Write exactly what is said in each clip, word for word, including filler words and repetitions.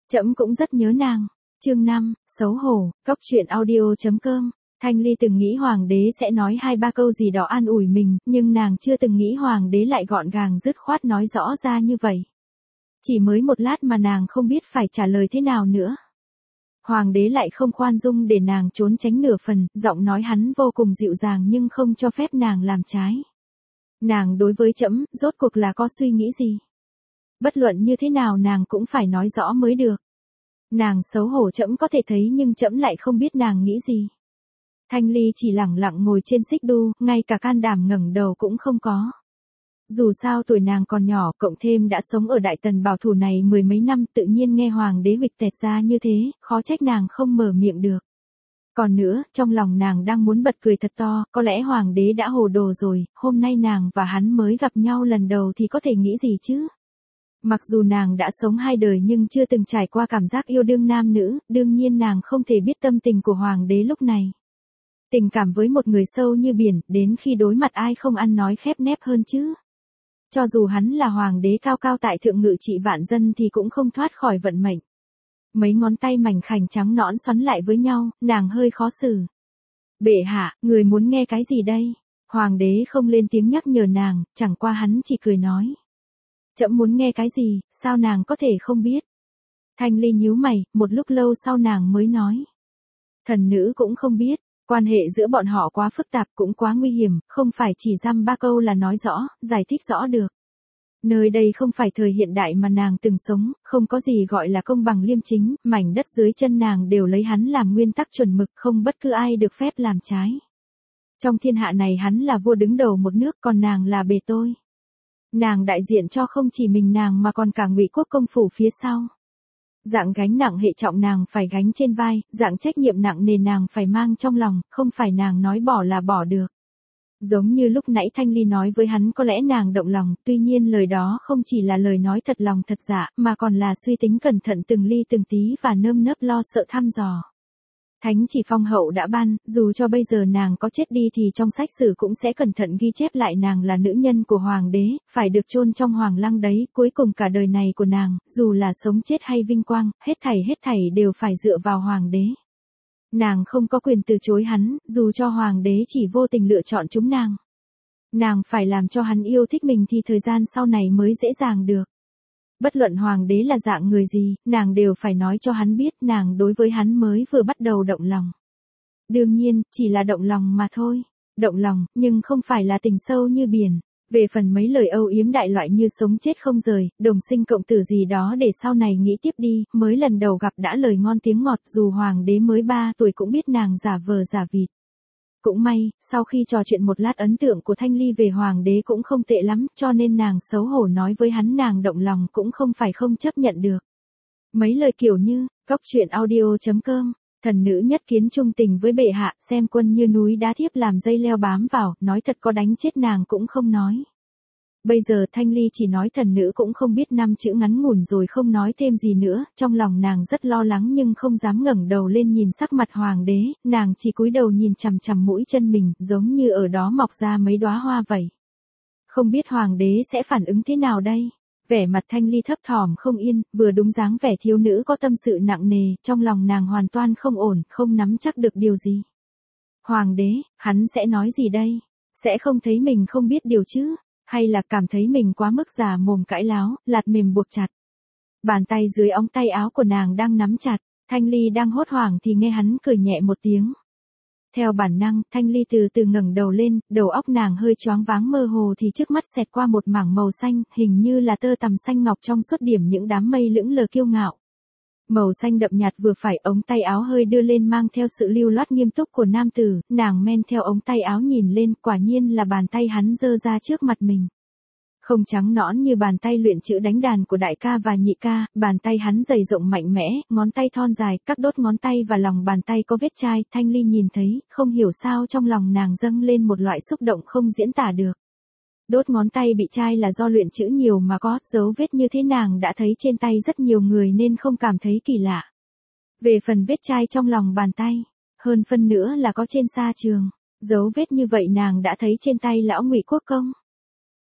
Trẫm cũng rất nhớ nàng. Chương năm, xấu hổ, cóc truyện audio chấm com. Thanh Ly từng nghĩ hoàng đế sẽ nói hai ba câu gì đó an ủi mình, nhưng nàng chưa từng nghĩ hoàng đế lại gọn gàng dứt khoát nói rõ ra như vậy. Chỉ mới một lát mà nàng không biết phải trả lời thế nào nữa. Hoàng đế lại không khoan dung để nàng trốn tránh nửa phần, giọng nói hắn vô cùng dịu dàng nhưng không cho phép nàng làm trái. Nàng đối với trẫm, rốt cuộc là có suy nghĩ gì? Bất luận như thế nào nàng cũng phải nói rõ mới được. Nàng xấu hổ trẫm có thể thấy nhưng trẫm lại không biết nàng nghĩ gì. Thanh Ly chỉ lẳng lặng ngồi trên xích đu, ngay cả can đảm ngẩng đầu cũng không có. Dù sao tuổi nàng còn nhỏ, cộng thêm đã sống ở Đại Tần bảo thủ này mười mấy năm, tự nhiên nghe hoàng đế huỵch tẹt ra như thế, khó trách nàng không mở miệng được. Còn nữa, trong lòng nàng đang muốn bật cười thật to, có lẽ hoàng đế đã hồ đồ rồi, hôm nay nàng và hắn mới gặp nhau lần đầu thì có thể nghĩ gì chứ? Mặc dù nàng đã sống hai đời nhưng chưa từng trải qua cảm giác yêu đương nam nữ, đương nhiên nàng không thể biết tâm tình của hoàng đế lúc này. Tình cảm với một người sâu như biển, đến khi đối mặt ai không ăn nói khép nép hơn chứ. Cho dù hắn là hoàng đế cao cao tại thượng ngự trị vạn dân thì cũng không thoát khỏi vận mệnh. Mấy ngón tay mảnh khảnh trắng nõn xoắn lại với nhau, nàng hơi khó xử. Bệ hạ, người muốn nghe cái gì đây? Hoàng đế không lên tiếng nhắc nhở nàng, chẳng qua hắn chỉ cười nói. Trẫm muốn nghe cái gì, sao nàng có thể không biết? Thanh Ly nhíu mày, một lúc lâu sau nàng mới nói. Thần nữ cũng không biết, quan hệ giữa bọn họ quá phức tạp cũng quá nguy hiểm, không phải chỉ dăm ba câu là nói rõ, giải thích rõ được. Nơi đây không phải thời hiện đại mà nàng từng sống, không có gì gọi là công bằng liêm chính, mảnh đất dưới chân nàng đều lấy hắn làm nguyên tắc chuẩn mực, không bất cứ ai được phép làm trái. Trong thiên hạ này hắn là vua đứng đầu một nước, còn nàng là bề tôi. Nàng đại diện cho không chỉ mình nàng mà còn cả Ngụy quốc công phủ phía sau. Dạng gánh nặng hệ trọng nàng phải gánh trên vai, dạng trách nhiệm nặng nề nàng phải mang trong lòng, không phải nàng nói bỏ là bỏ được. Giống như lúc nãy Thanh Ly nói với hắn, có lẽ nàng động lòng, tuy nhiên lời đó không chỉ là lời nói thật lòng thật dạ, mà còn là suy tính cẩn thận từng ly từng tí và nơm nớp lo sợ thăm dò. Thánh chỉ phong hậu đã ban, dù cho bây giờ nàng có chết đi thì trong sách sử cũng sẽ cẩn thận ghi chép lại nàng là nữ nhân của hoàng đế, phải được chôn trong hoàng lăng đấy, cuối cùng cả đời này của nàng, dù là sống chết hay vinh quang, hết thảy hết thảy đều phải dựa vào hoàng đế. Nàng không có quyền từ chối hắn, dù cho hoàng đế chỉ vô tình lựa chọn chúng nàng. Nàng phải làm cho hắn yêu thích mình thì thời gian sau này mới dễ dàng được. Bất luận hoàng đế là dạng người gì, nàng đều phải nói cho hắn biết nàng đối với hắn mới vừa bắt đầu động lòng. Đương nhiên, chỉ là động lòng mà thôi. Động lòng, nhưng không phải là tình sâu như biển. Về phần mấy lời âu yếm đại loại như sống chết không rời, đồng sinh cộng tử gì đó để sau này nghĩ tiếp đi, mới lần đầu gặp đã lời ngon tiếng ngọt, dù hoàng đế mới ba tuổi cũng biết nàng giả vờ giả vịt. Cũng may, sau khi trò chuyện một lát ấn tượng của Thanh Ly về hoàng đế cũng không tệ lắm, cho nên nàng xấu hổ nói với hắn nàng động lòng cũng không phải không chấp nhận được. Mấy lời kiểu như, cóc truyện audio chấm com, thần nữ nhất kiến trung tình với bệ hạ, xem quân như núi đá thiếp làm dây leo bám vào, nói thật có đánh chết nàng cũng không nói. Bây giờ Thanh Ly chỉ nói thần nữ cũng không biết năm chữ ngắn ngủn rồi không nói thêm gì nữa, trong lòng nàng rất lo lắng nhưng không dám ngẩng đầu lên nhìn sắc mặt hoàng đế, nàng chỉ cúi đầu nhìn chằm chằm mũi chân mình, giống như ở đó mọc ra mấy đóa hoa vậy. Không biết hoàng đế sẽ phản ứng thế nào đây? Vẻ mặt Thanh Ly thấp thỏm không yên, vừa đúng dáng vẻ thiếu nữ có tâm sự nặng nề, trong lòng nàng hoàn toàn không ổn, không nắm chắc được điều gì. Hoàng đế, hắn sẽ nói gì đây? Sẽ không thấy mình không biết điều chứ? Hay là cảm thấy mình quá mức già mồm cãi láo, lạt mềm buộc chặt. Bàn tay dưới ống tay áo của nàng đang nắm chặt, Thanh Ly đang hốt hoảng thì nghe hắn cười nhẹ một tiếng. Theo bản năng, Thanh Ly từ từ ngẩng đầu lên, đầu óc nàng hơi choáng váng mơ hồ thì trước mắt xẹt qua một mảng màu xanh, hình như là tơ tằm xanh ngọc trong suốt điểm những đám mây lững lờ kiêu ngạo. Màu xanh đậm nhạt vừa phải, ống tay áo hơi đưa lên mang theo sự lưu loát nghiêm túc của nam tử, nàng men theo ống tay áo nhìn lên, quả nhiên là bàn tay hắn giơ ra trước mặt mình. Không trắng nõn như bàn tay luyện chữ đánh đàn của đại ca và nhị ca, bàn tay hắn dày rộng mạnh mẽ, ngón tay thon dài, các đốt ngón tay và lòng bàn tay có vết chai, Thanh Ly nhìn thấy, không hiểu sao trong lòng nàng dâng lên một loại xúc động không diễn tả được. Đốt ngón tay bị chai là do luyện chữ nhiều mà có, dấu vết như thế nàng đã thấy trên tay rất nhiều người nên không cảm thấy kỳ lạ. Về phần vết chai trong lòng bàn tay, hơn phân nữa là có trên sa trường, dấu vết như vậy nàng đã thấy trên tay lão Ngụy quốc công.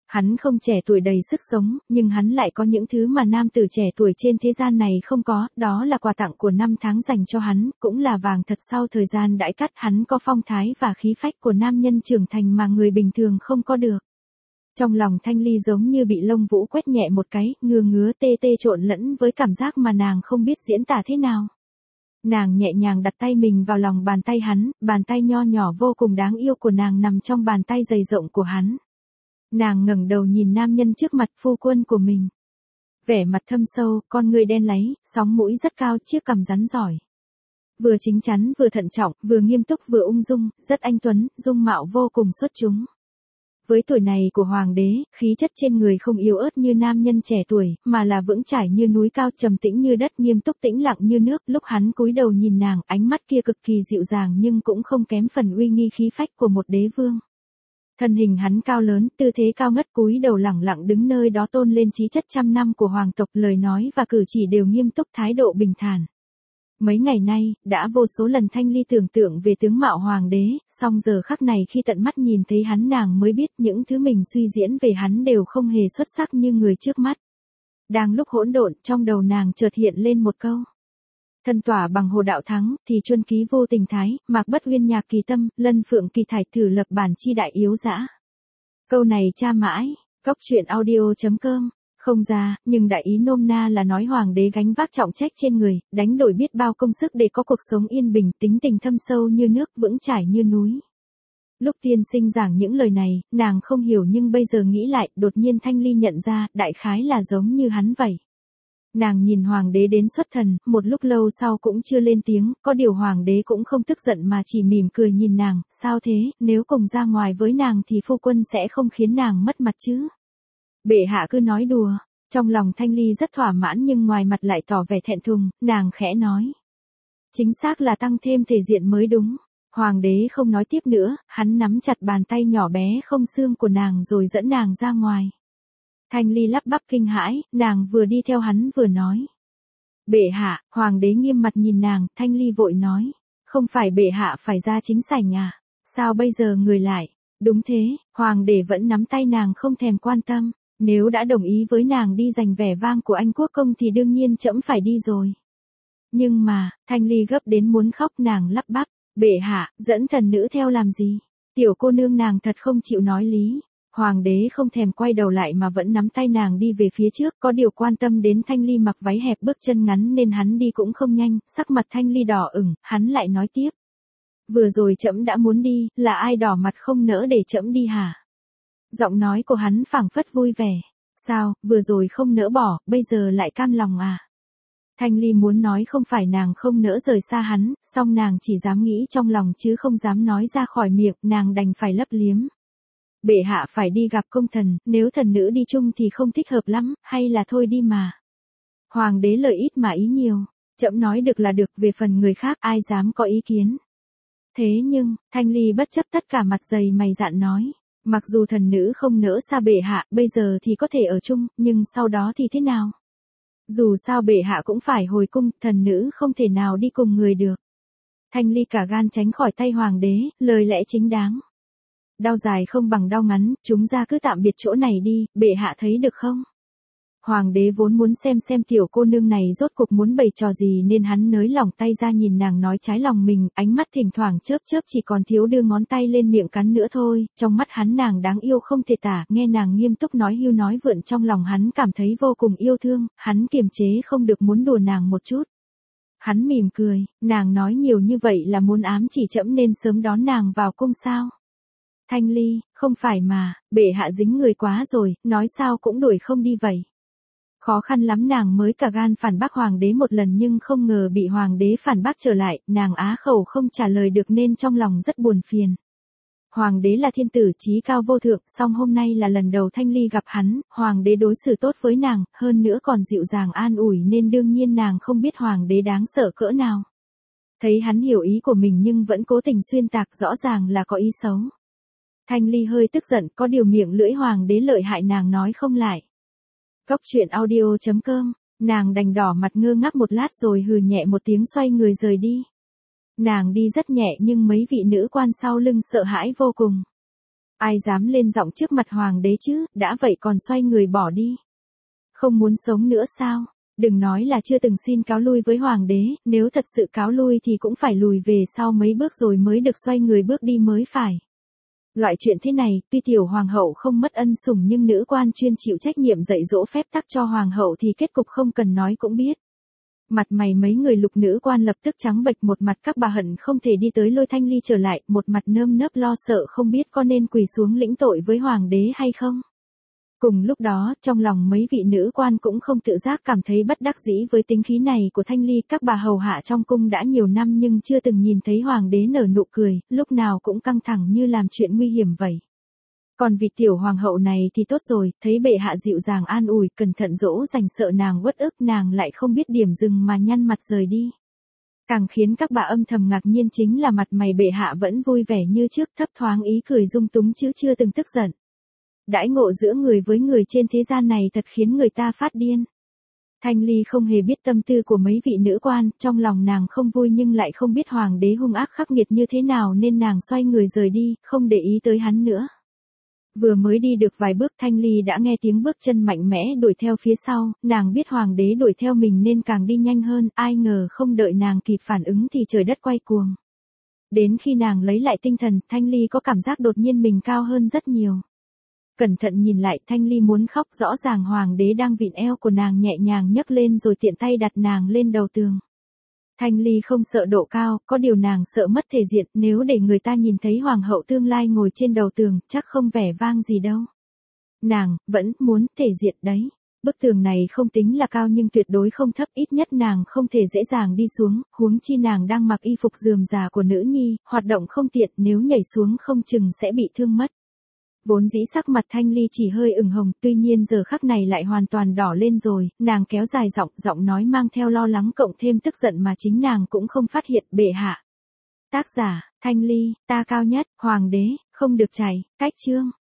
Hắn không trẻ tuổi đầy sức sống, nhưng hắn lại có những thứ mà nam tử trẻ tuổi trên thế gian này không có, đó là quà tặng của năm tháng dành cho hắn, cũng là vàng thật sau thời gian đãi cắt. Hắn có phong thái và khí phách của nam nhân trưởng thành mà người bình thường không có được. Trong lòng Thanh Ly giống như bị lông vũ quét nhẹ một cái, ngứa ngứa tê tê trộn lẫn với cảm giác mà nàng không biết diễn tả thế nào. Nàng nhẹ nhàng đặt tay mình vào lòng bàn tay hắn, bàn tay nho nhỏ vô cùng đáng yêu của nàng nằm trong bàn tay dày rộng của hắn. Nàng ngẩng đầu nhìn nam nhân trước mặt, phu quân của mình. Vẻ mặt thâm sâu, con người đen láy, sóng mũi rất cao, chiếc cằm rắn giỏi. Vừa chính chắn vừa thận trọng, vừa nghiêm túc vừa ung dung, rất anh tuấn, dung mạo vô cùng xuất chúng. Với tuổi này của hoàng đế, khí chất trên người không yếu ớt như nam nhân trẻ tuổi, mà là vững chãi như núi cao, trầm tĩnh như đất, nghiêm túc tĩnh lặng như nước. Lúc hắn cúi đầu nhìn nàng, ánh mắt kia cực kỳ dịu dàng nhưng cũng không kém phần uy nghi khí phách của một đế vương. Thân hình hắn cao lớn, tư thế cao ngất, cúi đầu lẳng lặng đứng nơi đó tôn lên khí chất trăm năm của hoàng tộc, lời nói và cử chỉ đều nghiêm túc, thái độ bình thản. Mấy ngày nay, đã vô số lần Thanh Ly tưởng tượng về tướng mạo hoàng đế, song giờ khắc này khi tận mắt nhìn thấy hắn nàng mới biết những thứ mình suy diễn về hắn đều không hề xuất sắc như người trước mắt. Đang lúc hỗn độn, trong đầu nàng chợt hiện lên một câu. Thân tỏa bằng hồ đạo thắng, thì chuân ký vô tình thái, mạc bất uyên nhạc kỳ tâm, lân phượng kỳ thải, thử lập bản chi đại yếu dã. Câu này tra mãi, cóc truyện audio chấm com. Không ra, nhưng đại ý nôm na là nói hoàng đế gánh vác trọng trách trên người, đánh đổi biết bao công sức để có cuộc sống yên bình, tính tình thâm sâu như nước, vững chãi như núi. Lúc tiên sinh giảng những lời này, nàng không hiểu nhưng bây giờ nghĩ lại, đột nhiên Thanh Ly nhận ra, đại khái là giống như hắn vậy. Nàng nhìn hoàng đế đến xuất thần, một lúc lâu sau cũng chưa lên tiếng, có điều hoàng đế cũng không tức giận mà chỉ mỉm cười nhìn nàng, sao thế, nếu cùng ra ngoài với nàng thì phu quân sẽ không khiến nàng mất mặt chứ. Bệ hạ cứ nói đùa, trong lòng Thanh Ly rất thỏa mãn nhưng ngoài mặt lại tỏ vẻ thẹn thùng, nàng khẽ nói. Chính xác là tăng thêm thể diện mới đúng. Hoàng đế không nói tiếp nữa, hắn nắm chặt bàn tay nhỏ bé không xương của nàng rồi dẫn nàng ra ngoài. Thanh Ly lắp bắp kinh hãi, nàng vừa đi theo hắn vừa nói. Bệ hạ, hoàng đế nghiêm mặt nhìn nàng, Thanh Ly vội nói. Không phải bệ hạ phải ra chính sảnh à, sao bây giờ người lại? Đúng thế, hoàng đế vẫn nắm tay nàng không thèm quan tâm. Nếu đã đồng ý với nàng đi giành vẻ vang của Anh quốc công thì đương nhiên trẫm phải đi rồi. Nhưng mà, Thanh Ly gấp đến muốn khóc, nàng lắp bắp, bệ hạ, dẫn thần nữ theo làm gì? Tiểu cô nương nàng thật không chịu nói lý. Hoàng đế không thèm quay đầu lại mà vẫn nắm tay nàng đi về phía trước, có điều quan tâm đến Thanh Ly mặc váy hẹp bước chân ngắn nên hắn đi cũng không nhanh, sắc mặt Thanh Ly đỏ ửng, hắn lại nói tiếp. Vừa rồi trẫm đã muốn đi, là ai đỏ mặt không nỡ để trẫm đi hả? Giọng nói của hắn phảng phất vui vẻ. Sao, vừa rồi không nỡ bỏ, bây giờ lại cam lòng à? Thanh Ly muốn nói không phải nàng không nỡ rời xa hắn, song nàng chỉ dám nghĩ trong lòng chứ không dám nói ra khỏi miệng, nàng đành phải lấp liếm. Bệ hạ phải đi gặp công thần, nếu thần nữ đi chung thì không thích hợp lắm, hay là thôi đi mà. Hoàng đế lời ít mà ý nhiều, trẫm nói được là được, về phần người khác ai dám có ý kiến. Thế nhưng, Thanh Ly bất chấp tất cả mặt dày mày dạn nói. Mặc dù thần nữ không nỡ xa bệ hạ, bây giờ thì có thể ở chung, nhưng sau đó thì thế nào? Dù sao bệ hạ cũng phải hồi cung, thần nữ không thể nào đi cùng người được. Thanh Ly cả gan tránh khỏi tay hoàng đế, lời lẽ chính đáng. Đau dài không bằng đau ngắn, chúng ra cứ tạm biệt chỗ này đi, bệ hạ thấy được không? Hoàng đế vốn muốn xem xem tiểu cô nương này rốt cuộc muốn bày trò gì nên hắn nới lỏng tay ra nhìn nàng nói trái lòng mình, ánh mắt thỉnh thoảng chớp chớp chỉ còn thiếu đưa ngón tay lên miệng cắn nữa thôi, trong mắt hắn nàng đáng yêu không thể tả, nghe nàng nghiêm túc nói hưu nói vượn trong lòng hắn cảm thấy vô cùng yêu thương, hắn kiềm chế không được muốn đùa nàng một chút. Hắn mỉm cười, nàng nói nhiều như vậy là muốn ám chỉ trẫm nên sớm đón nàng vào cung sao? Thanh Ly, không phải mà, bệ hạ dính người quá rồi, nói sao cũng đuổi không đi vậy. Khó khăn lắm nàng mới cả gan phản bác hoàng đế một lần nhưng không ngờ bị hoàng đế phản bác trở lại, nàng á khẩu không trả lời được nên trong lòng rất buồn phiền. Hoàng đế là thiên tử chí cao vô thượng, song hôm nay là lần đầu Thanh Ly gặp hắn, hoàng đế đối xử tốt với nàng, hơn nữa còn dịu dàng an ủi nên đương nhiên nàng không biết hoàng đế đáng sợ cỡ nào. Thấy hắn hiểu ý của mình nhưng vẫn cố tình xuyên tạc, rõ ràng là có ý xấu. Thanh Ly hơi tức giận, có điều miệng lưỡi hoàng đế lợi hại nàng nói không lại. Cóc truyện audio chấm com, nàng đành đỏ mặt ngơ ngác một lát rồi hừ nhẹ một tiếng xoay người rời đi. Nàng đi rất nhẹ nhưng mấy vị nữ quan sau lưng sợ hãi vô cùng. Ai dám lên giọng trước mặt hoàng đế chứ, đã vậy còn xoay người bỏ đi. Không muốn sống nữa sao? Đừng nói là chưa từng xin cáo lui với hoàng đế, nếu thật sự cáo lui thì cũng phải lùi về sau mấy bước rồi mới được xoay người bước đi mới phải. Loại chuyện thế này, tuy tiểu hoàng hậu không mất ân sủng nhưng nữ quan chuyên chịu trách nhiệm dạy dỗ phép tắc cho hoàng hậu thì kết cục không cần nói cũng biết. Mặt mày mấy người lục nữ quan lập tức trắng bệch, một mặt các bà hận không thể đi tới lôi Thanh Ly trở lại, một mặt nơm nớp lo sợ không biết có nên quỳ xuống lĩnh tội với hoàng đế hay không. Cùng lúc đó, trong lòng mấy vị nữ quan cũng không tự giác cảm thấy bất đắc dĩ với tính khí này của Thanh Ly. Các bà hầu hạ trong cung đã nhiều năm nhưng chưa từng nhìn thấy hoàng đế nở nụ cười, lúc nào cũng căng thẳng như làm chuyện nguy hiểm vậy. Còn vị tiểu hoàng hậu này thì tốt rồi, thấy bệ hạ dịu dàng an ủi, cẩn thận dỗ dành sợ nàng uất ức, nàng lại không biết điểm dừng mà nhăn mặt rời đi. Càng khiến các bà âm thầm ngạc nhiên chính là mặt mày bệ hạ vẫn vui vẻ như trước, thấp thoáng ý cười dung túng chứ chưa từng tức giận. Đãi ngộ giữa người với người trên thế gian này thật khiến người ta phát điên. Thanh Ly không hề biết tâm tư của mấy vị nữ quan, trong lòng nàng không vui nhưng lại không biết hoàng đế hung ác khắc nghiệt như thế nào nên nàng xoay người rời đi, không để ý tới hắn nữa. Vừa mới đi được vài bước Thanh Ly đã nghe tiếng bước chân mạnh mẽ đuổi theo phía sau, nàng biết hoàng đế đuổi theo mình nên càng đi nhanh hơn, ai ngờ không đợi nàng kịp phản ứng thì trời đất quay cuồng. Đến khi nàng lấy lại tinh thần, Thanh Ly có cảm giác đột nhiên mình cao hơn rất nhiều. Cẩn thận nhìn lại, Thanh Ly muốn khóc, rõ ràng hoàng đế đang vịn eo của nàng nhẹ nhàng nhấc lên rồi tiện tay đặt nàng lên đầu tường. Thanh Ly không sợ độ cao, có điều nàng sợ mất thể diện, nếu để người ta nhìn thấy hoàng hậu tương lai ngồi trên đầu tường, chắc không vẻ vang gì đâu. Nàng, vẫn muốn thể diện đấy. Bức tường này không tính là cao nhưng tuyệt đối không thấp, ít nhất nàng không thể dễ dàng đi xuống, huống chi nàng đang mặc y phục rườm rà của nữ nhi, hoạt động không tiện, nếu nhảy xuống không chừng sẽ bị thương mất. Vốn dĩ sắc mặt Thanh Ly chỉ hơi ửng hồng, tuy nhiên giờ khắc này lại hoàn toàn đỏ lên rồi, nàng kéo dài giọng, giọng nói mang theo lo lắng cộng thêm tức giận mà chính nàng cũng không phát hiện, bệ hạ. Tác giả, Thanh Ly, ta cao nhất, hoàng đế, không được chảy, cách chương.